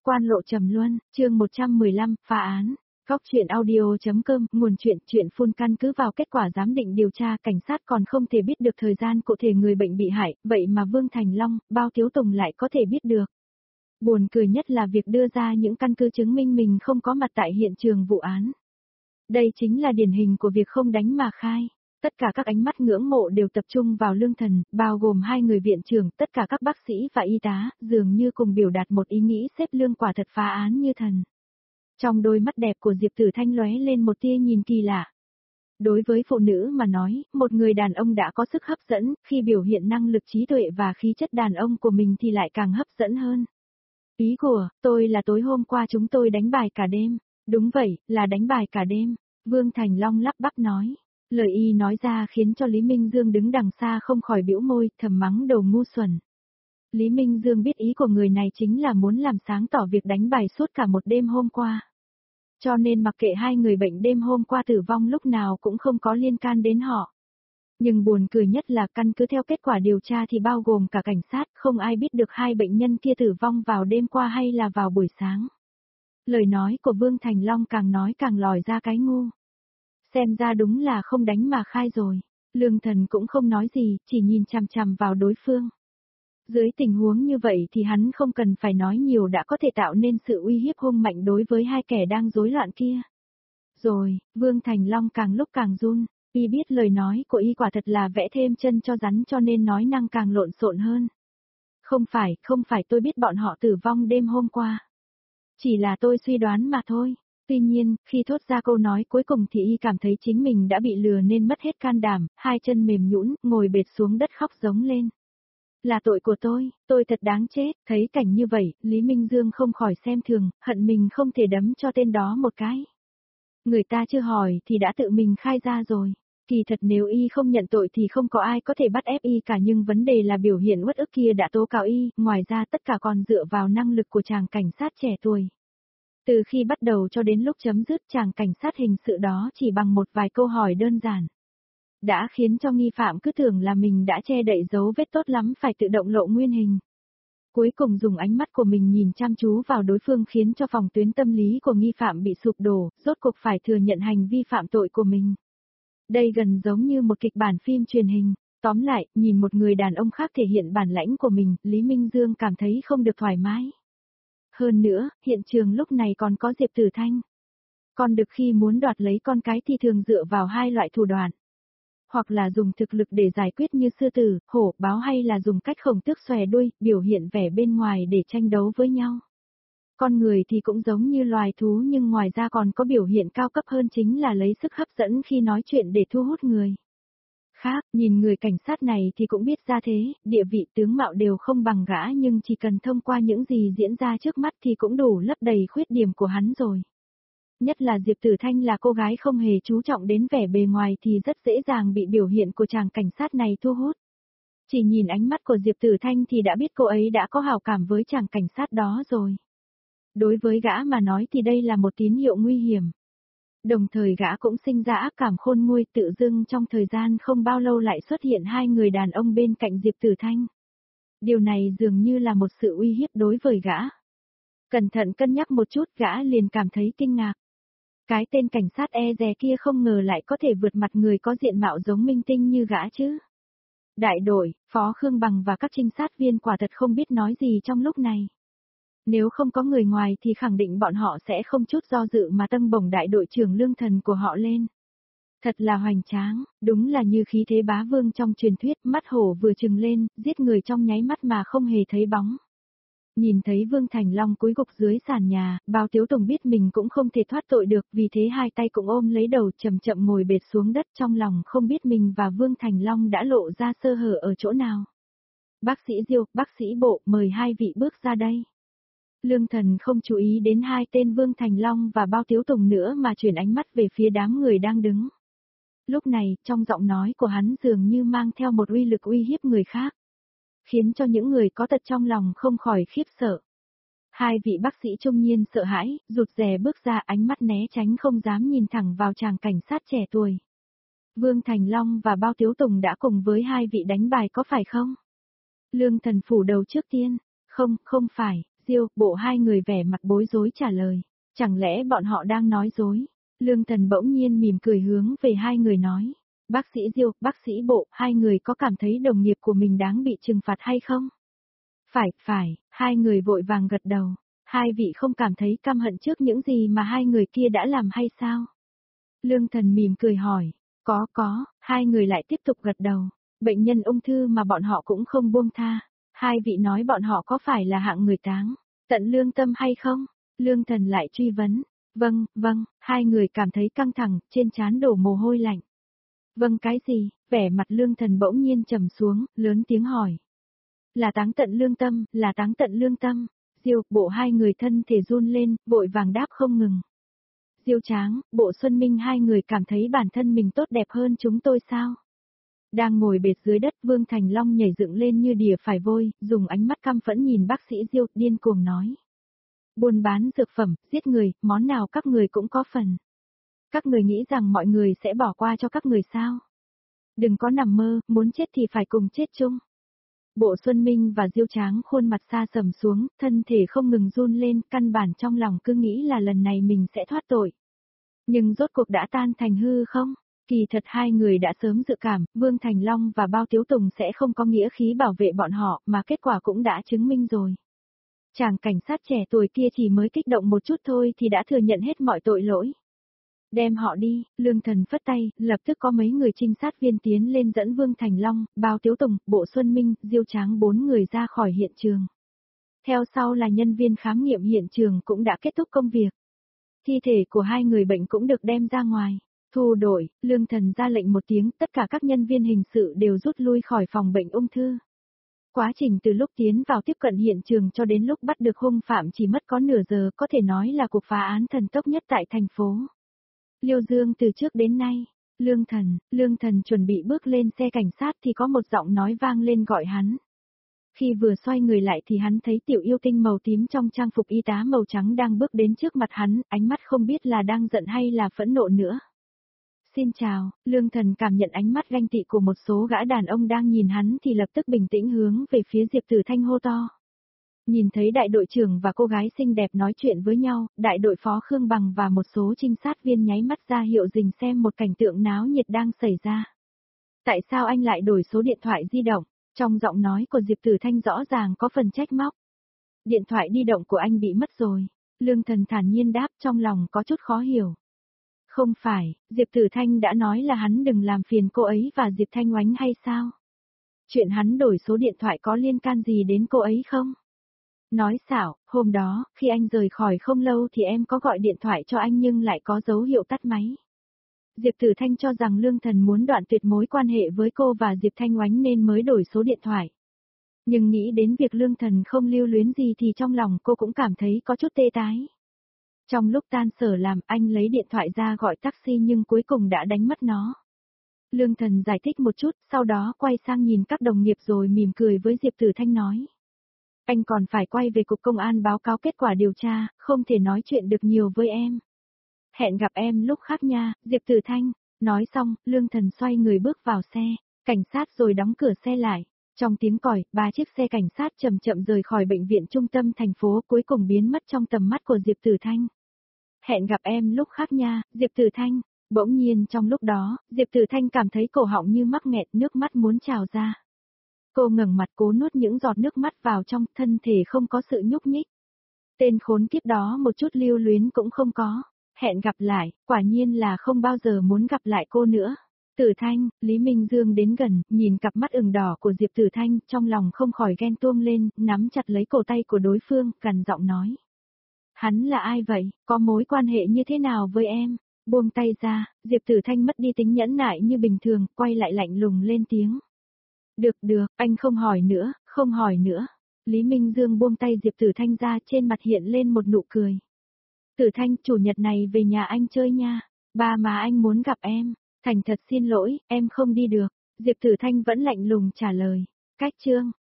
Quan lộ trầm luân, chương 115, phá án. Góc truyện audio.com, nguồn truyện phun căn cứ vào kết quả giám định điều tra, cảnh sát còn không thể biết được thời gian cụ thể người bệnh bị hại, vậy mà Vương Thành Long, Bao Tiếu Tùng lại có thể biết được. Buồn cười nhất là việc đưa ra những căn cứ chứng minh mình không có mặt tại hiện trường vụ án. Đây chính là điển hình của việc không đánh mà khai. Tất cả các ánh mắt ngưỡng mộ đều tập trung vào Lương Thần, bao gồm hai người viện trưởng, tất cả các bác sĩ và y tá, dường như cùng biểu đạt một ý nghĩ xếp Lương quả thật phá án như thần. Trong đôi mắt đẹp của Diệp Tử Thanh lóe lên một tia nhìn kỳ lạ. Đối với phụ nữ mà nói, một người đàn ông đã có sức hấp dẫn, khi biểu hiện năng lực trí tuệ và khí chất đàn ông của mình thì lại càng hấp dẫn hơn. Ý của tôi là tối hôm qua chúng tôi đánh bài cả đêm. Đúng vậy, là đánh bài cả đêm. Vương Thành Long lắp bắp nói. Lời y nói ra khiến cho Lý Minh Dương đứng đằng xa không khỏi bĩu môi, thầm mắng đầu ngu xuẩn. Lý Minh Dương biết ý của người này chính là muốn làm sáng tỏ việc đánh bài suốt cả một đêm hôm qua. Cho nên mặc kệ hai người bệnh đêm hôm qua tử vong lúc nào cũng không có liên can đến họ. Nhưng buồn cười nhất là căn cứ theo kết quả điều tra thì bao gồm cả cảnh sát, không ai biết được hai bệnh nhân kia tử vong vào đêm qua hay là vào buổi sáng. Lời nói của Vương Thành Long càng nói càng lòi ra cái ngu. Xem ra đúng là không đánh mà khai rồi. Lương Thần cũng không nói gì, chỉ nhìn chằm chằm vào đối phương. Dưới tình huống như vậy thì hắn không cần phải nói nhiều đã có thể tạo nên sự uy hiếp hung mạnh đối với hai kẻ đang rối loạn kia. Rồi, Vương Thành Long càng lúc càng run, y biết lời nói của y quả thật là vẽ thêm chân cho rắn cho nên nói năng càng lộn xộn hơn. Không phải tôi biết bọn họ tử vong đêm hôm qua. Chỉ là tôi suy đoán mà thôi. Tuy nhiên, khi thốt ra câu nói cuối cùng thì y cảm thấy chính mình đã bị lừa nên mất hết can đảm, hai chân mềm nhũn, ngồi bệt xuống đất khóc giống lên. Là tội của tôi thật đáng chết. Thấy cảnh như vậy, Lý Minh Dương không khỏi xem thường, hận mình không thể đấm cho tên đó một cái. Người ta chưa hỏi thì đã tự mình khai ra rồi. Kỳ thật nếu y không nhận tội thì không có ai có thể bắt ép y cả, nhưng vấn đề là biểu hiện uất ức kia đã tố cáo y, ngoài ra tất cả còn dựa vào năng lực của chàng cảnh sát trẻ tuổi. Từ khi bắt đầu cho đến lúc chấm dứt, chàng cảnh sát hình sự đó chỉ bằng một vài câu hỏi đơn giản đã khiến cho nghi phạm cứ tưởng là mình đã che đậy dấu vết tốt lắm phải tự động lộ nguyên hình. Cuối cùng dùng ánh mắt của mình nhìn chăm chú vào đối phương khiến cho phòng tuyến tâm lý của nghi phạm bị sụp đổ, rốt cuộc phải thừa nhận hành vi phạm tội của mình. Đây gần giống như một kịch bản phim truyền hình. Tóm lại, nhìn một người đàn ông khác thể hiện bản lãnh của mình, Lý Minh Dương cảm thấy không được thoải mái. Hơn nữa, hiện trường lúc này còn có Diệp Tử Thanh. Con đực khi muốn đoạt lấy con cái thì thường dựa vào hai loại thủ đoạn. Hoặc là dùng thực lực để giải quyết như sư tử, hổ, báo, hay là dùng cách khổng tước xòe đuôi, biểu hiện vẻ bên ngoài để tranh đấu với nhau. Con người thì cũng giống như loài thú nhưng ngoài ra còn có biểu hiện cao cấp hơn chính là lấy sức hấp dẫn khi nói chuyện để thu hút người. Khác, nhìn người cảnh sát này thì cũng biết ra thế, địa vị tướng mạo đều không bằng gã nhưng chỉ cần thông qua những gì diễn ra trước mắt thì cũng đủ lấp đầy khuyết điểm của hắn rồi. Nhất là Diệp Tử Thanh là cô gái không hề chú trọng đến vẻ bề ngoài thì rất dễ dàng bị biểu hiện của chàng cảnh sát này thu hút. Chỉ nhìn ánh mắt của Diệp Tử Thanh thì đã biết cô ấy đã có hảo cảm với chàng cảnh sát đó rồi. Đối với gã mà nói thì đây là một tín hiệu nguy hiểm. Đồng thời gã cũng sinh ra ác cảm khôn nguôi, tự dưng trong thời gian không bao lâu lại xuất hiện hai người đàn ông bên cạnh Diệp Tử Thanh. Điều này dường như là một sự uy hiếp đối với gã. Cẩn thận cân nhắc một chút gã liền cảm thấy kinh ngạc. Cái tên cảnh sát e dè kia không ngờ lại có thể vượt mặt người có diện mạo giống minh tinh như gã chứ. Đại đội, Phó Khương Bằng và các trinh sát viên quả thật không biết nói gì trong lúc này. Nếu không có người ngoài thì khẳng định bọn họ sẽ không chút do dự mà tâng bổng đại đội trưởng Lương Thần của họ lên. Thật là hoành tráng, đúng là như khí thế bá vương trong truyền thuyết, mắt hổ vừa trừng lên, giết người trong nháy mắt mà không hề thấy bóng. Nhìn thấy Vương Thành Long cúi gục dưới sàn nhà, Bao Tiếu Tùng biết mình cũng không thể thoát tội được, vì thế hai tay cũng ôm lấy đầu chậm chậm ngồi bệt xuống đất, trong lòng không biết mình và Vương Thành Long đã lộ ra sơ hở ở chỗ nào. Bác sĩ Diêu, bác sĩ Bộ, mời hai vị bước ra đây. Lương Thần không chú ý đến hai tên Vương Thành Long và Bao Tiếu Tùng nữa mà chuyển ánh mắt về phía đám người đang đứng. Lúc này, trong giọng nói của hắn dường như mang theo một uy lực uy hiếp người khác, khiến cho những người có tật trong lòng không khỏi khiếp sợ. Hai vị bác sĩ trung niên sợ hãi, rụt rè bước ra, ánh mắt né tránh không dám nhìn thẳng vào chàng cảnh sát trẻ tuổi. Vương Thành Long và Bao Tiếu Tùng đã cùng với hai vị đánh bài có phải không? Lương Thần phủ đầu trước tiên. Không phải, Diêu, Bộ hai người vẻ mặt bối rối trả lời. Chẳng lẽ bọn họ đang nói dối? Lương Thần bỗng nhiên mỉm cười hướng về hai người nói. Bác sĩ Diêu, bác sĩ Bộ, hai người có cảm thấy đồng nghiệp của mình đáng bị trừng phạt hay không? Phải, hai người vội vàng gật đầu. Hai vị không cảm thấy căm hận trước những gì mà hai người kia đã làm hay sao? Lương Thần mỉm cười hỏi. Có, hai người lại tiếp tục gật đầu. Bệnh nhân ung thư mà bọn họ cũng không buông tha. Hai vị nói bọn họ có phải là hạng người táng tận lương tâm hay không? Lương Thần lại truy vấn. Vâng, hai người cảm thấy căng thẳng, trên trán đổ mồ hôi lạnh. Vâng cái gì? Vẻ mặt Lương Thần bỗng nhiên trầm xuống, lớn tiếng hỏi. Là táng tận lương tâm, là táng tận lương tâm. Diêu, Bộ hai người thân thể run lên, vội vàng đáp không ngừng. Diêu Tráng, Bộ Xuân Minh hai người cảm thấy bản thân mình tốt đẹp hơn chúng tôi sao? Đang ngồi bệt dưới đất Vương Thành Long nhảy dựng lên như đỉa phải vôi, dùng ánh mắt căm phẫn nhìn bác sĩ Diêu, điên cuồng nói. Buôn bán dược phẩm, giết người, món nào các người cũng có phần. Các người nghĩ rằng mọi người sẽ bỏ qua cho các người sao? Đừng có nằm mơ, muốn chết thì phải cùng chết chung. Bộ Xuân Minh và Diêu Tráng khuôn mặt xa sầm xuống, thân thể không ngừng run lên, căn bản trong lòng cứ nghĩ là lần này mình sẽ thoát tội. Nhưng rốt cuộc đã tan thành hư không? Kỳ thật hai người đã sớm dự cảm, Vương Thành Long và Bao Tiếu Tùng sẽ không có nghĩa khí bảo vệ bọn họ, mà kết quả cũng đã chứng minh rồi. Chàng cảnh sát trẻ tuổi kia chỉ mới kích động một chút thôi thì đã thừa nhận hết mọi tội lỗi. Đem họ đi, Lương Thần phất tay, lập tức có mấy người trinh sát viên tiến lên dẫn Vương Thành Long, Bao Tiếu Tùng, Bộ Xuân Minh, Diêu Tráng bốn người ra khỏi hiện trường. Theo sau là nhân viên khám nghiệm hiện trường cũng đã kết thúc công việc. Thi thể của hai người bệnh cũng được đem ra ngoài. Thu đội, Lương Thần ra lệnh một tiếng, tất cả các nhân viên hình sự đều rút lui khỏi phòng bệnh ung thư. Quá trình từ lúc tiến vào tiếp cận hiện trường cho đến lúc bắt được hung phạm chỉ mất có nửa giờ, có thể nói là cuộc phá án thần tốc nhất tại thành phố Liêu Dương từ trước đến nay. Lương Thần chuẩn bị bước lên xe cảnh sát thì có một giọng nói vang lên gọi hắn. Khi vừa xoay người lại thì hắn thấy tiểu yêu tinh màu tím trong trang phục y tá màu trắng đang bước đến trước mặt hắn, ánh mắt không biết là đang giận hay là phẫn nộ nữa. Xin chào, Lương Thần cảm nhận ánh mắt ganh tị của một số gã đàn ông đang nhìn hắn thì lập tức bình tĩnh hướng về phía Diệp Tử Thanh hô to. Nhìn thấy đại đội trưởng và cô gái xinh đẹp nói chuyện với nhau, đại đội phó Khương Bằng và một số trinh sát viên nháy mắt ra hiệu dình xem một cảnh tượng náo nhiệt đang xảy ra. Tại sao anh lại đổi số điện thoại di động? Trong giọng nói của Diệp Tử Thanh rõ ràng có phần trách móc. Điện thoại di động của anh bị mất rồi. Lương Thần thản nhiên đáp, trong lòng có chút khó hiểu. Không phải, Diệp Tử Thanh đã nói là hắn đừng làm phiền cô ấy và Diệp Thanh Oánh hay sao? Chuyện hắn đổi số điện thoại có liên can gì đến cô ấy không? Nói xảo, hôm đó, khi anh rời khỏi không lâu thì em có gọi điện thoại cho anh nhưng lại có dấu hiệu tắt máy. Diệp Tử Thanh cho rằng Lương Thần muốn đoạn tuyệt mối quan hệ với cô và Diệp Thanh Oánh nên mới đổi số điện thoại. Nhưng nghĩ đến việc Lương Thần không lưu luyến gì thì trong lòng cô cũng cảm thấy có chút tê tái. Trong lúc tan sở làm, anh lấy điện thoại ra gọi taxi nhưng cuối cùng đã đánh mất nó. Lương Thần giải thích một chút, sau đó quay sang nhìn các đồng nghiệp rồi mỉm cười với Diệp Tử Thanh nói. Anh còn phải quay về cục công an báo cáo kết quả điều tra, không thể nói chuyện được nhiều với em. Hẹn gặp em lúc khác nha, Diệp Tử Thanh. Nói xong, Lương Thần xoay người bước vào xe, cảnh sát rồi đóng cửa xe lại. Trong tiếng còi, 3 chiếc xe cảnh sát chậm chậm rời khỏi bệnh viện trung tâm thành phố cuối cùng biến mất trong tầm mắt của Diệp Tử Thanh. Hẹn gặp em lúc khác nha, Diệp Tử Thanh. Bỗng nhiên trong lúc đó, Diệp Tử Thanh cảm thấy cổ họng như mắc nghẹt, nước mắt muốn trào ra. Cô ngẩng mặt cố nuốt những giọt nước mắt vào trong, thân thể không có sự nhúc nhích. Tên khốn kiếp đó một chút lưu luyến cũng không có. Hẹn gặp lại, quả nhiên là không bao giờ muốn gặp lại cô nữa. Tử Thanh, Lý Minh Dương đến gần, nhìn cặp mắt ửng đỏ của Diệp Tử Thanh, trong lòng không khỏi ghen tuông lên, nắm chặt lấy cổ tay của đối phương, gằn giọng nói. Hắn là ai vậy, có mối quan hệ như thế nào với em? Buông tay ra, Diệp Tử Thanh mất đi tính nhẫn nại như bình thường, quay lại lạnh lùng lên tiếng. Được, anh không hỏi nữa. Lý Minh Dương buông tay Diệp Tử Thanh ra, trên mặt hiện lên một nụ cười. Tử Thanh, chủ nhật này về nhà anh chơi nha. Ba má anh muốn gặp em. Thành thật xin lỗi, em không đi được. Diệp Tử Thanh vẫn lạnh lùng trả lời. Cách chương.